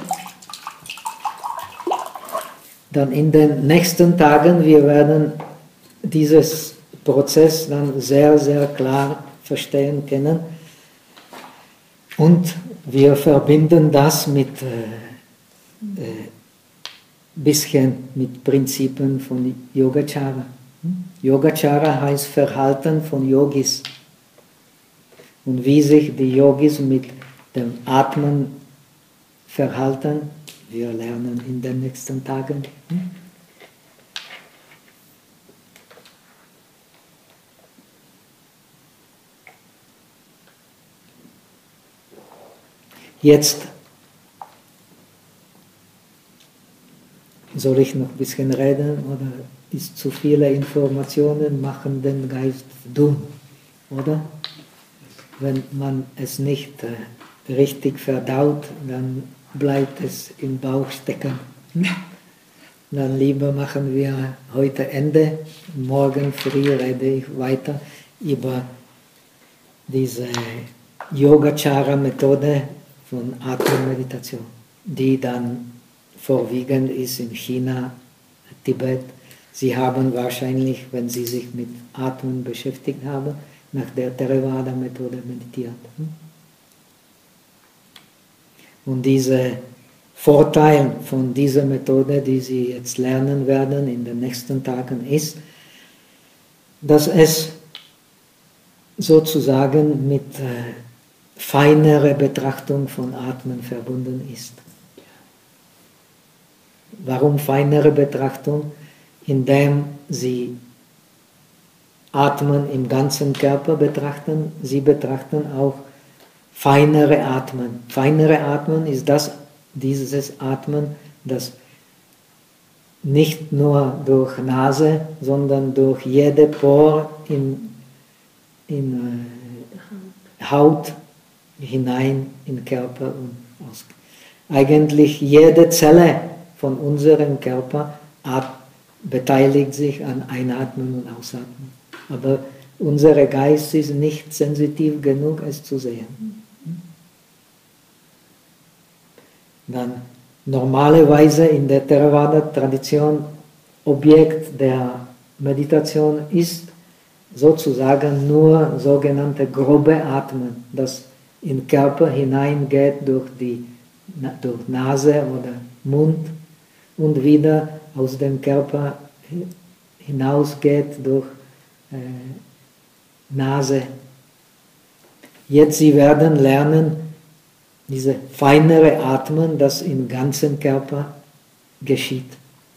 Dann in den nächsten Tagen, wir werden dieses Prozess dann sehr, sehr klar verstehen können. Und wir verbinden das mit äh, äh, bisschen mit Prinzipien von Yogacara. Yogacara heißt Verhalten von Yogis. Und wie sich die Yogis mit dem Atmen verhalten, wir lernen in den nächsten Tagen. Jetzt soll ich noch ein bisschen reden oder ist zu viele Informationen machen den Geist dumm, oder? Wenn man es nicht äh, richtig verdaut, dann bleibt es im Bauch stecken. Dann lieber machen wir heute Ende, morgen früh rede ich weiter über diese Yogacara-Methode von Atemmeditation, die dann vorwiegend ist in China, Tibet. Sie haben wahrscheinlich, wenn Sie sich mit Atmen beschäftigt haben, nach der Theravada-Methode meditiert. Und dieser Vorteil von dieser Methode, die Sie jetzt lernen werden in den nächsten Tagen, ist, dass es sozusagen mit äh, feinerer Betrachtung von Atmen verbunden ist. Warum feinere Betrachtung? Indem Sie Atmen im ganzen Körper betrachten, Sie betrachten auch feinere Atmen. Feinere Atmen ist das, dieses Atmen, das nicht nur durch Nase, sondern durch jede Pore in, in äh, Haut hinein in den Körper und aus. Eigentlich jede Zelle von unserem Körper beteiligt sich an Einatmen und Ausatmen. Aber unser Geist ist nicht sensitiv genug, es zu sehen. Dann normalerweise in der Theravada-Tradition Objekt der Meditation ist sozusagen nur sogenannte grobe Atmen, das in den Körper hineingeht durch die durch Nase oder Mund und wieder aus dem Körper hinausgeht durch äh, Nase. Jetzt Sie werden lernen, diese feinere Atmen, das im ganzen Körper geschieht.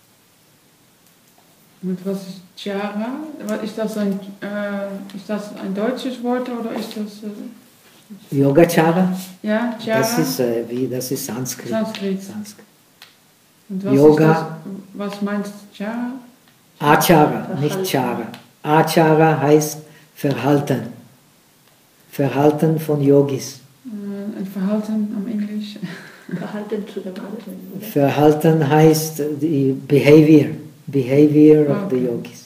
Und was ist Jhara? Ist das ein, äh, ist das ein deutsches Wort oder ist das... Äh, Yogacara? Ja, Jhara. Das ist, äh, wie, das ist Sanskrit. Sanskrit. Sanskrit. Und was Yoga. Ist das, was meinst du Jhara? Achara, nicht Chara. Achara heißt Verhalten. Verhalten von Yogis. Äh, ein Verhalten am Englisch. Verhalten zu dem anderen. Verhalten heißt die Behavior. Behavior of Okay. the Yogis.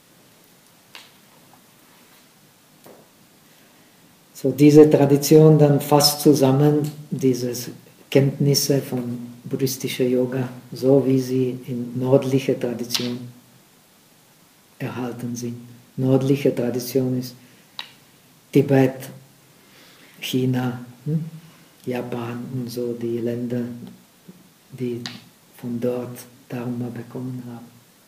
So diese Tradition dann fasst zusammen diese Kenntnisse von buddhistischer Yoga, so wie sie in nördlicher Tradition erhalten sind. Nördliche Tradition ist Tibet, China, hm? Japan und so die Länder, die von dort Dharma bekommen haben.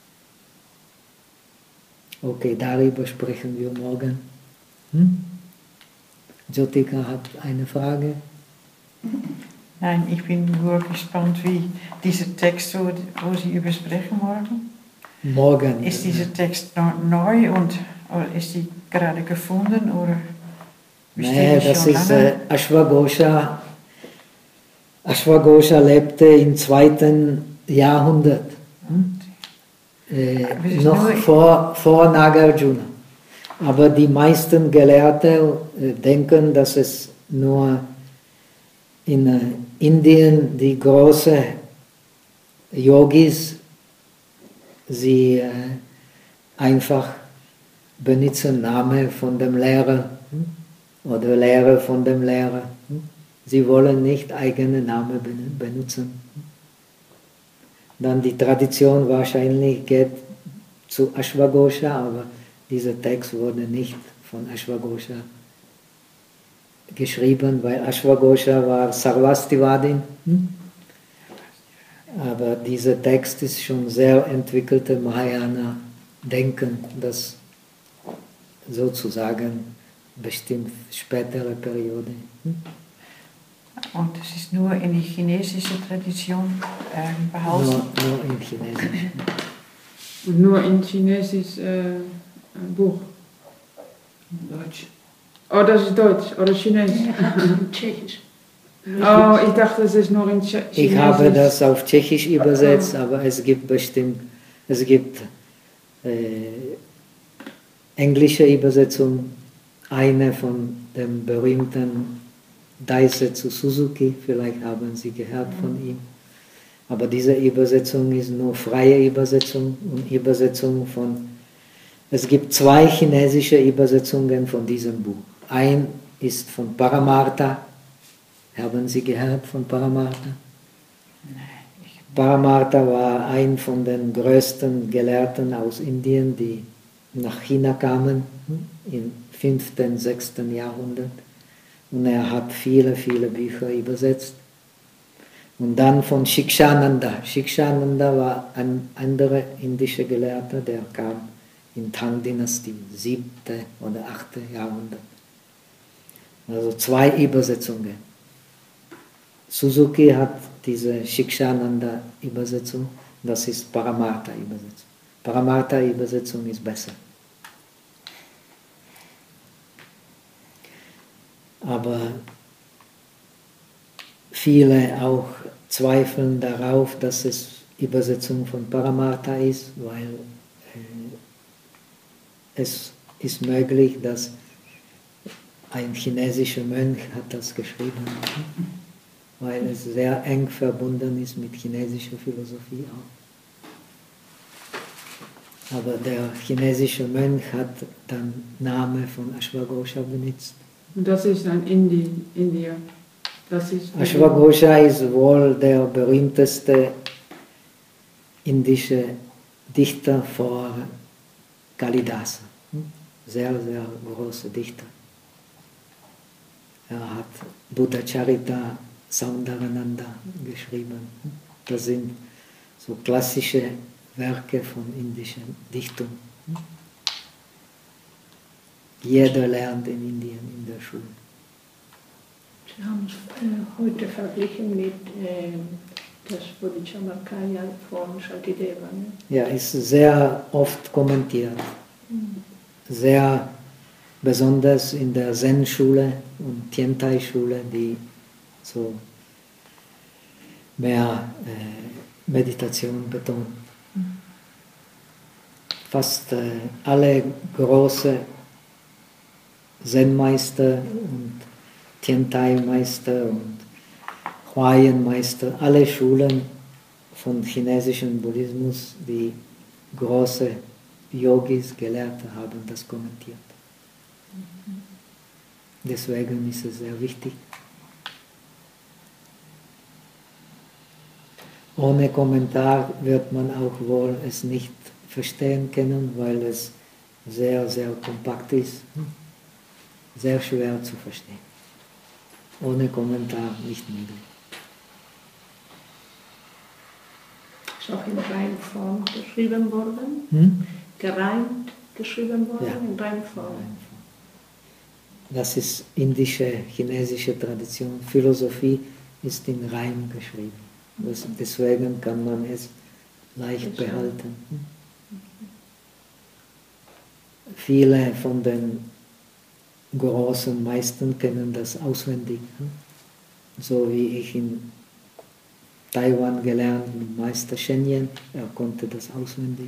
Okay, darüber sprechen wir morgen. Hm? Jyotika hat eine Frage. Nein, ich bin nur gespannt, wie dieser Text, wo, wo Sie über sprechen morgen. Morgen. Ist dieser Text noch neu und oder ist die gerade gefunden oder besteht Nee, die das schon ist lange? äh, Ashwagosha. Ashwagosha lebte im zweiten Jahrhundert. Hm? Äh, Aber es ist noch nur- vor, vor Nagarjuna. Aber die meisten Gelehrte äh, denken, dass es nur in äh, Indien die großen Yogis, sie äh, einfach benutzen Namen von dem Lehrer hm? oder Lehrer von dem Lehrer. Hm? Sie wollen nicht eigene Namen ben- benutzen. Dann die Tradition wahrscheinlich geht zu Ashwagosha, aber dieser Text wurde nicht von Ashwagosha geschrieben, weil Ashwagosha war Sarvastivadin. Hm? Aber dieser Text ist schon sehr entwickelte Mahayana-Denken, das sozusagen bestimmt spätere Periode. Hm? Und es ist nur in die chinesische Tradition ähm, behalten. Nur, nur in Chinesisch. Und nur in Chinesisch äh, Buch. Deutsch. Oh, das ist Deutsch oder Chinesisch. Tschechisch. Oh, ich dachte, es ist nur in Ch Chinesisch. Ich habe das auf Tschechisch übersetzt, aber es gibt bestimmt, es gibt äh, englische Übersetzung, eine von dem berühmten Daisetsu Suzuki, vielleicht haben Sie gehört von ihm. Aber diese Übersetzung ist nur freie Übersetzung und Übersetzung von, es gibt zwei chinesische Übersetzungen von diesem Buch. Ein ist von Paramartha. Haben Sie gehört von Paramartha? Paramartha war ein von den größten Gelehrten aus Indien, die nach China kamen im fünften, sechsten Jahrhundert. Und er hat viele, viele Bücher übersetzt. Und dann von Shikshananda. Shikshananda war ein anderer indischer Gelehrter, der kam in Tang-Dynastie, siebte oder achte Jahrhundert. Also zwei Übersetzungen. Suzuki hat diese Shikshananda-Übersetzung, das ist Paramartha-Übersetzung. Paramartha-Übersetzung ist besser. Aber viele auch zweifeln darauf, dass es Übersetzung von Paramartha ist, weil äh, es ist möglich, dass ein chinesischer Mönch hat das geschrieben, weil es sehr eng verbunden ist mit chinesischer Philosophie auch. aber der chinesische Mönch hat den Namen von Ashwagosha benutzt. Und das ist ein Indi, Indier. Das ist Ashwagosha ist wohl der berühmteste indische Dichter vor Kalidasa. Sehr, sehr großer Dichter. Er hat Buddha Charita Saundarananda geschrieben. Das sind so klassische Werke von indischer Dichtung. Jeder lernt in Indien in der Schule. Sie haben es äh, heute verglichen mit äh, das Bodhicharmakaya von Shantideva. Ne? Ja, ist sehr oft kommentiert. Sehr besonders in der Zen-Schule und Tiantai-Schule, die so mehr äh, Meditation betont. Fast äh, alle große Zen-Meister und Tiantai-Meister und Huayan-Meister, alle Schulen von chinesischem Buddhismus, die große Yogis, Gelehrte haben das kommentiert. Deswegen ist es sehr wichtig. Ohne Kommentar wird man auch wohl es nicht verstehen können, weil es sehr, sehr kompakt ist, sehr schwer zu verstehen. Ohne Kommentar nicht möglich. Ist auch in Reimform geschrieben worden, Hm? gereimt geschrieben worden, Ja. in Reimform. Das ist indische, chinesische Tradition. Philosophie ist in Reim geschrieben. Das, deswegen kann man es leicht behalten. Viele von den großen Meistern kennen das auswendig. So wie ich in Taiwan gelernt mit Meister Shen, er konnte das auswendig.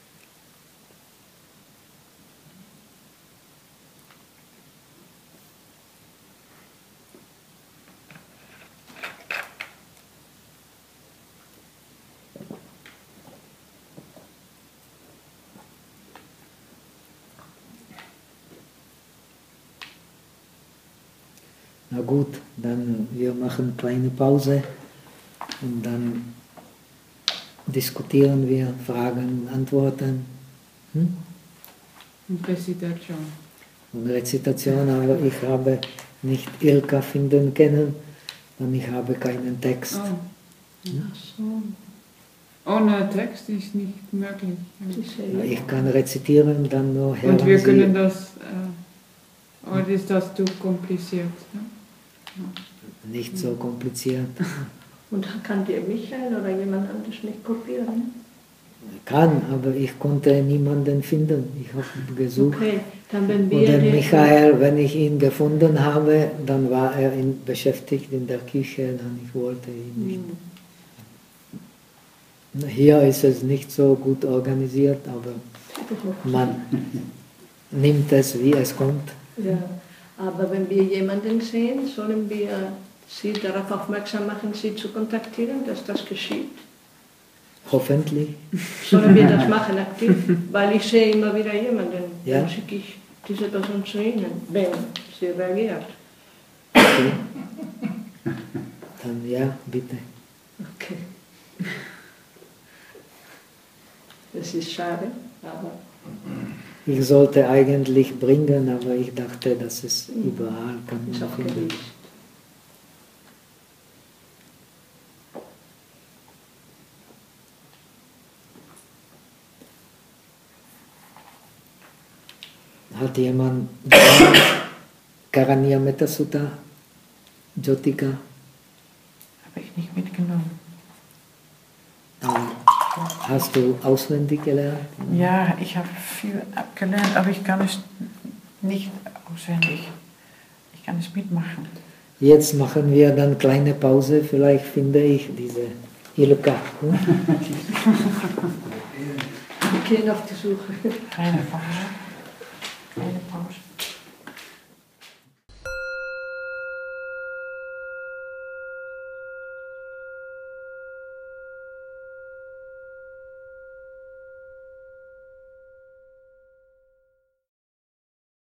Na gut, dann wir machen eine kleine Pause und dann diskutieren wir, Fragen und Antworten. Hm? und Recitation. Und Rezitation, aber ich habe nicht Ilka finden können und ich habe keinen Text. Oh. Ach so. Ohne Text ist nicht möglich. Diese- Ich kann rezitieren, dann nur hören Und wir Sie. können das, äh, oder ist das zu kompliziert? Ja? Nicht so kompliziert. Und kann dir Michael oder jemand anderes nicht kopieren? Kann, aber ich konnte niemanden finden. Ich habe gesucht. Okay, dann wenn Und wir... den den- Michael, wenn ich ihn gefunden habe, dann war er in, beschäftigt in der Küche, dann ich wollte ihn nicht. Hm. Hier ist es nicht so gut organisiert, aber man nimmt es, wie es kommt. Ja, aber wenn wir jemanden sehen, sollen wir Sie darauf aufmerksam machen, Sie zu kontaktieren, dass das geschieht. Hoffentlich. Sollen wir das machen aktiv? Weil ich sehe immer wieder jemanden, Ja. dann schicke ich diese Person zu Ihnen, wenn sie reagiert. Okay. Dann ja, bitte. Okay. Das ist schade, aber Ich sollte eigentlich bringen, aber ich dachte, dass es überall kann ist man auch finden. gewicht. Hat jemand Karaniya Metta Sutta, Jyotika? Habe ich nicht mitgenommen. Äh, Hast du auswendig gelernt? Ja, ich habe viel abgelernt, aber ich kann es nicht auswendig. Ich kann es mitmachen. Jetzt machen wir dann kleine Pause, vielleicht finde ich diese Ilka. Hm? Wir gehen auf die Suche. Kleine Pause. Kleine Pause.